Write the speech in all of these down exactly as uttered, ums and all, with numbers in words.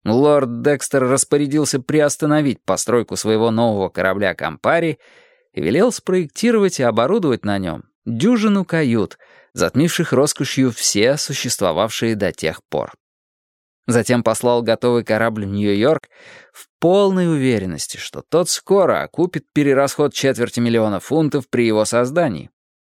Лорд Декстер распорядился приостановить постройку своего нового корабля «Кампари» и велел спроектировать и оборудовать на нем дюжину кают, затмивших роскошью все существовавшие до тех пор. Затем послал готовый корабль в Нью-Йорк в полной уверенности, что тот скоро окупит перерасход четверти миллиона фунтов при его создании.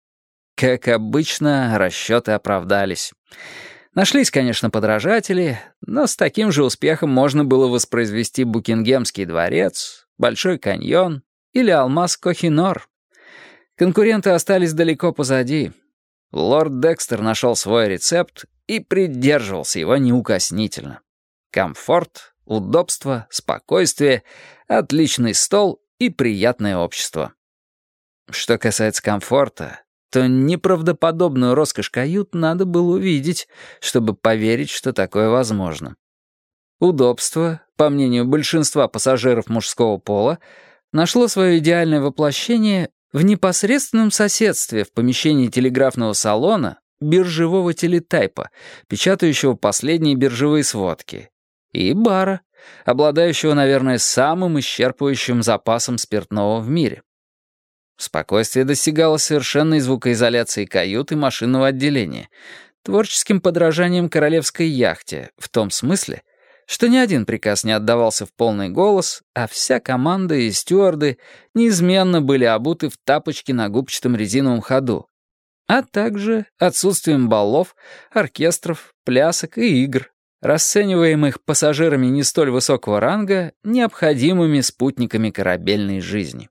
Как обычно, расчеты оправдались. Нашлись, конечно, подражатели, но с таким же успехом можно было воспроизвести Букингемский дворец, Большой каньон или алмаз Кохинор. Конкуренты остались далеко позади. Лорд Декстер нашел свой рецепт и придерживался его неукоснительно. Комфорт, удобство, спокойствие, отличный стол и приятное общество. Что касается комфорта, то неправдоподобную роскошь кают надо было увидеть, чтобы поверить, что такое возможно. Удобство, по мнению большинства пассажиров мужского пола, нашло свое идеальное воплощение в непосредственном соседстве в помещении телеграфного салона биржевого телетайпа, печатающего последние биржевые сводки, и бара, обладающего, наверное, самым исчерпывающим запасом спиртного в мире. Спокойствие достигало совершенной звукоизоляции кают и машинного отделения, творческим подражанием королевской яхте, в том смысле, что ни один приказ не отдавался в полный голос, а вся команда и стюарды неизменно были обуты в тапочки на губчатом резиновом ходу, а также отсутствием балов, оркестров, плясок и игр, расцениваемых пассажирами не столь высокого ранга необходимыми спутниками корабельной жизни.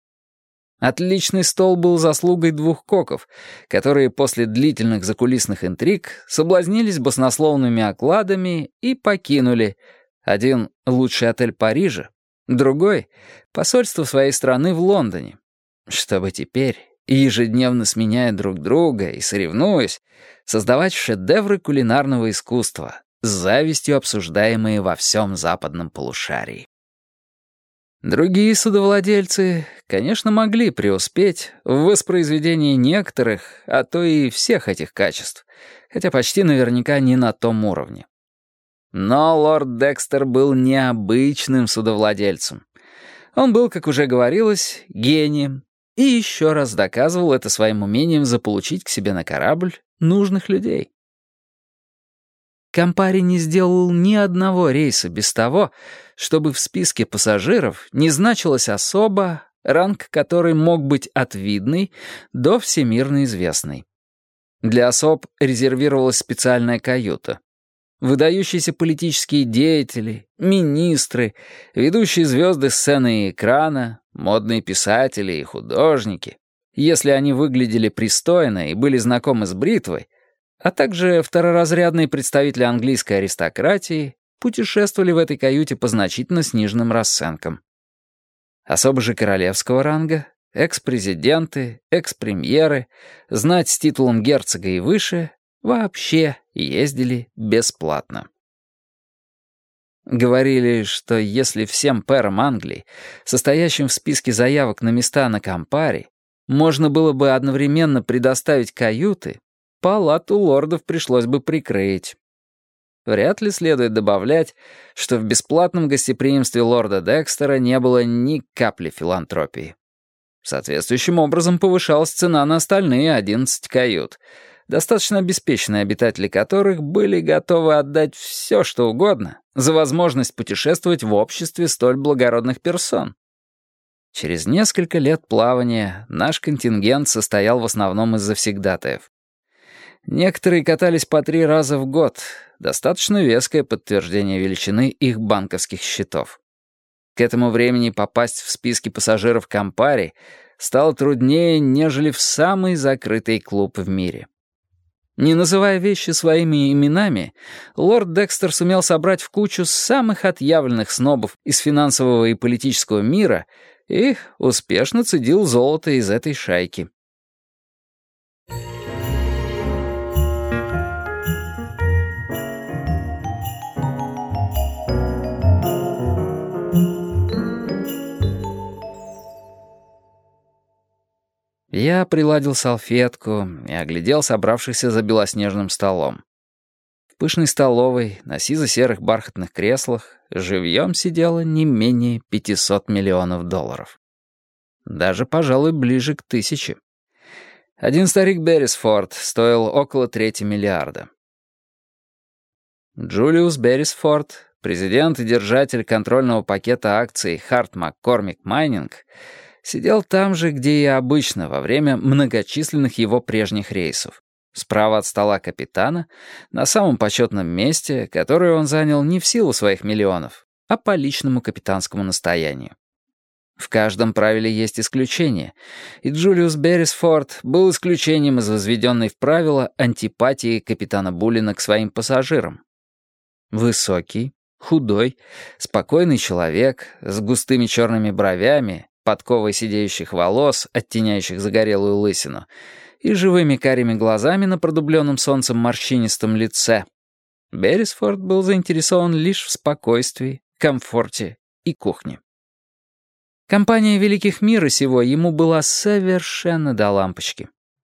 Отличный стол был заслугой двух коков, которые после длительных закулисных интриг соблазнились баснословными окладами и покинули один — лучший отель Парижа, другой — посольство своей страны в Лондоне, чтобы теперь, ежедневно сменяя друг друга и соревнуясь, создавать шедевры кулинарного искусства, с завистью обсуждаемые во всем западном полушарии. Другие судовладельцы, конечно, могли преуспеть в воспроизведении некоторых, а то и всех этих качеств, хотя почти наверняка не на том уровне. Но лорд Декстер был необычным судовладельцем. Он был, как уже говорилось, гением, и еще раз доказывал это своим умением заполучить к себе на корабль нужных людей. Кампари не сделал ни одного рейса без того, чтобы в списке пассажиров не значилась особа, ранг которой мог быть от видной до всемирно известной. Для особ резервировалась специальная каюта. Выдающиеся политические деятели, министры, ведущие звезды сцены и экрана, модные писатели и художники, если они выглядели пристойно и были знакомы с бритвой, а также второразрядные представители английской аристократии, путешествовали в этой каюте по значительно сниженным расценкам. Особо же королевского ранга, экс-президенты, экс-премьеры, знать с титулом герцога и выше, вообще ездили бесплатно. Говорили, что если всем пэрам Англии, состоящим в списке заявок на места на Кампари, можно было бы одновременно предоставить каюты, палату лордов пришлось бы прикрыть. Вряд ли следует добавлять, что в бесплатном гостеприимстве лорда Декстера не было ни капли филантропии. Соответствующим образом повышалась цена на остальные одиннадцать кают, достаточно обеспеченные обитатели которых были готовы отдать все, что угодно, за возможность путешествовать в обществе столь благородных персон. Через несколько лет плавания наш контингент состоял в основном из завсегдатаев. Некоторые катались по три раза в год, достаточно веское подтверждение величины их банковских счетов. К этому времени попасть в списки пассажиров Кампари стало труднее, нежели в самый закрытый клуб в мире. Не называя вещи своими именами, лорд Декстер сумел собрать в кучу самых отъявленных снобов из финансового и политического мира и успешно цедил золото из этой шайки. Я приладил салфетку и оглядел собравшихся за белоснежным столом. В пышной столовой, на сизо-серых бархатных креслах, живьем сидело не менее пятисот миллионов долларов. Даже, пожалуй, ближе к тысяче. Один старик Беррисфорд стоил около трети миллиарда. Джулиус Беррисфорд, президент и держатель контрольного пакета акций Харт Маккормик Майнинг, сидел там же, где и обычно во время многочисленных его прежних рейсов. Справа от стола капитана, на самом почетном месте, которое он занял не в силу своих миллионов, а по личному капитанскому настоянию. В каждом правиле есть исключение, и Джулиус Беррисфорд был исключением из возведенной в правило антипатии капитана Буллина к своим пассажирам. Высокий, худой, спокойный человек с густыми черными бровями, подковой сидеющих волос, оттеняющих загорелую лысину, и живыми карими глазами на продубленном солнцем морщинистом лице. Беррисфорд был заинтересован лишь в спокойствии, комфорте и кухне. Компания великих мира сего ему была совершенно до лампочки.